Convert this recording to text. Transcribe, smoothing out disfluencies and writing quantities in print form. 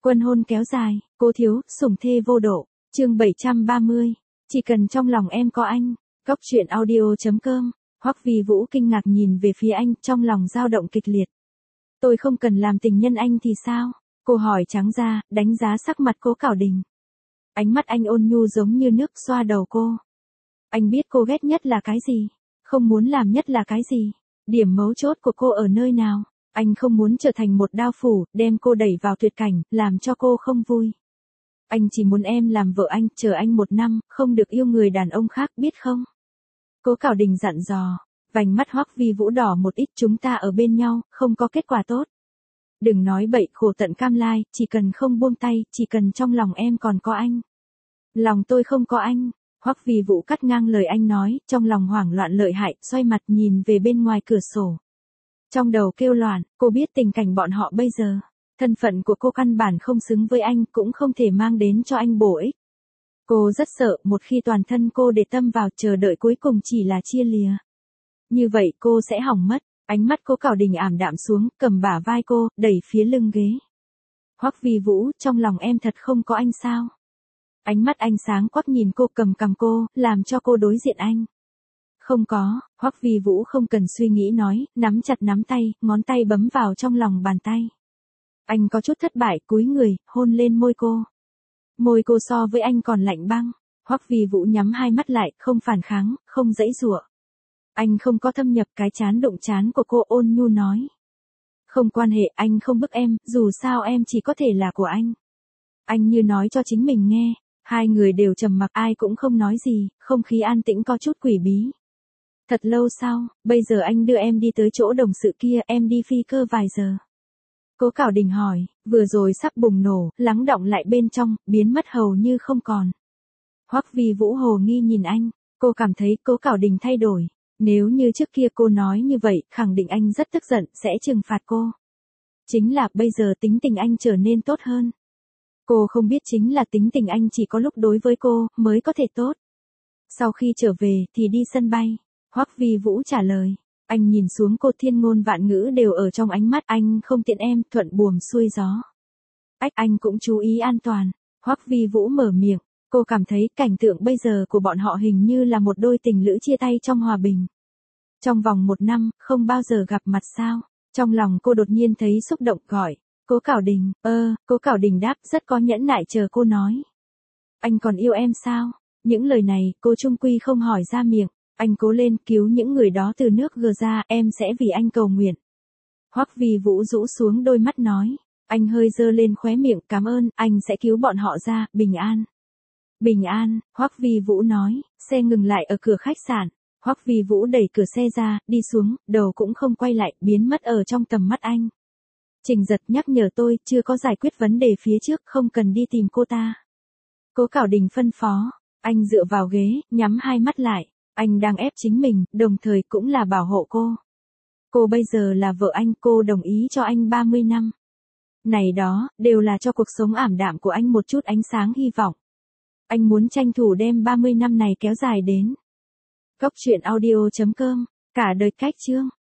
Quân hôn kéo dài, cố thiếu, sủng thê vô độ. Chương 730. Chỉ cần trong lòng em có anh. Góc truyện audio.com. Hoắc Vi Vũ kinh ngạc nhìn về phía anh, trong lòng dao động kịch liệt. Tôi không cần làm tình nhân anh thì sao? Cô hỏi trắng ra, đánh giá sắc mặt Cố Cảo Đình. Ánh mắt anh ôn nhu giống như nước xoa đầu cô. Anh biết cô ghét nhất là cái gì, không muốn làm nhất là cái gì. Điểm mấu chốt của cô ở nơi nào? Anh không muốn trở thành một đao phủ, đem cô đẩy vào tuyệt cảnh, làm cho cô không vui. Anh chỉ muốn em làm vợ anh, chờ anh 1 năm, không được yêu người đàn ông khác, biết không? Cố Cảo Đình dặn dò. Vành mắt Hoắc Vi Vũ đỏ một ít, chúng ta ở bên nhau, không có kết quả tốt. Đừng nói bậy, khổ tận cam lai, chỉ cần không buông tay, chỉ cần trong lòng em còn có anh. Lòng tôi không có anh. Hoắc Vi Vũ cắt ngang lời anh nói, trong lòng hoảng loạn lợi hại, xoay mặt nhìn về bên ngoài cửa sổ. Trong đầu kêu loạn, cô biết tình cảnh bọn họ bây giờ. Thân phận của cô căn bản không xứng với anh, cũng không thể mang đến cho anh bổ ích. Cô rất sợ, một khi toàn thân cô để tâm vào, chờ đợi cuối cùng chỉ là chia lìa. Như vậy cô sẽ hỏng mất. Ánh mắt Cố Cảo Đình ảm đạm xuống, cầm bả vai cô, đẩy phía lưng ghế. Hoắc Vi Vũ, trong lòng em thật không có anh sao? Ánh mắt anh sáng quắc nhìn cô, cầm cằm cô, làm cho cô đối diện anh. Không có. Hoắc Vi Vũ không cần suy nghĩ nói, nắm chặt nắm tay, ngón tay bấm vào trong lòng bàn tay. Anh có chút thất bại, cúi người, hôn lên môi cô. Môi cô so với anh còn lạnh băng. Hoắc Vi Vũ nhắm hai mắt lại, không phản kháng, không giãy giụa. Anh không có thâm nhập, cái chán đụng chán của cô, ôn nhu nói. Không quan hệ, anh không bức em, dù sao em chỉ có thể là của anh. Anh như nói cho chính mình nghe. Hai người đều trầm mặc, ai cũng không nói gì, không khí an tĩnh có chút quỷ bí. Thật lâu sau, bây giờ anh đưa em đi tới chỗ đồng sự kia, em đi phi cơ vài giờ. Cố Cảo Đình hỏi, vừa rồi sắp bùng nổ, lắng đọng lại bên trong, biến mất hầu như không còn. Hoắc Vi Vũ hồ nghi nhìn anh, cô cảm thấy Cố Cảo Đình thay đổi. Nếu như trước kia cô nói như vậy, khẳng định anh rất tức giận, sẽ trừng phạt cô. Chính là bây giờ tính tình anh trở nên tốt hơn. Cô không biết chính là tính tình anh chỉ có lúc đối với cô, mới có thể tốt. Sau khi trở về, thì đi sân bay. Hoắc Vi Vũ trả lời. Anh nhìn xuống cô, thiên ngôn vạn ngữ đều ở trong ánh mắt, anh không tiện em, thuận buồm xuôi gió. Anh cũng chú ý an toàn. Hoắc Vi Vũ mở miệng. Cô cảm thấy cảnh tượng bây giờ của bọn họ hình như là một đôi tình lữ chia tay trong hòa bình. Trong vòng 1 năm, không bao giờ gặp mặt sao. Trong lòng cô đột nhiên thấy xúc động, gọi. Cố Cảo Đình, Cố Cảo Đình đáp, rất có nhẫn nại, chờ cô nói. Anh còn yêu em sao? Những lời này, cô chung quy không hỏi ra miệng. Anh cố lên, cứu những người đó từ nước gờ ra, em sẽ vì anh cầu nguyện. Hoắc Vi Vũ rũ xuống đôi mắt nói. Anh hơi giơ lên khóe miệng, cảm ơn, anh sẽ cứu bọn họ ra, bình an. Bình an. Hoắc Vi Vũ nói. Xe ngừng lại ở cửa khách sạn. Hoắc Vi Vũ đẩy cửa xe ra, đi xuống, đầu cũng không quay lại, biến mất ở trong tầm mắt anh. Trình Giật nhắc nhở tôi, chưa có giải quyết vấn đề phía trước, không cần đi tìm cô ta. Cố Cảo Đình phân phó. Anh dựa vào ghế, nhắm hai mắt lại. Anh đang ép chính mình, đồng thời cũng là bảo hộ cô. Cô bây giờ là vợ anh, cô đồng ý cho anh 30 năm. Này đó, đều là cho cuộc sống ảm đạm của anh một chút ánh sáng hy vọng. Anh muốn tranh thủ đem 30 năm này kéo dài đến. Góc truyện audio.com. Cả đời cách chương.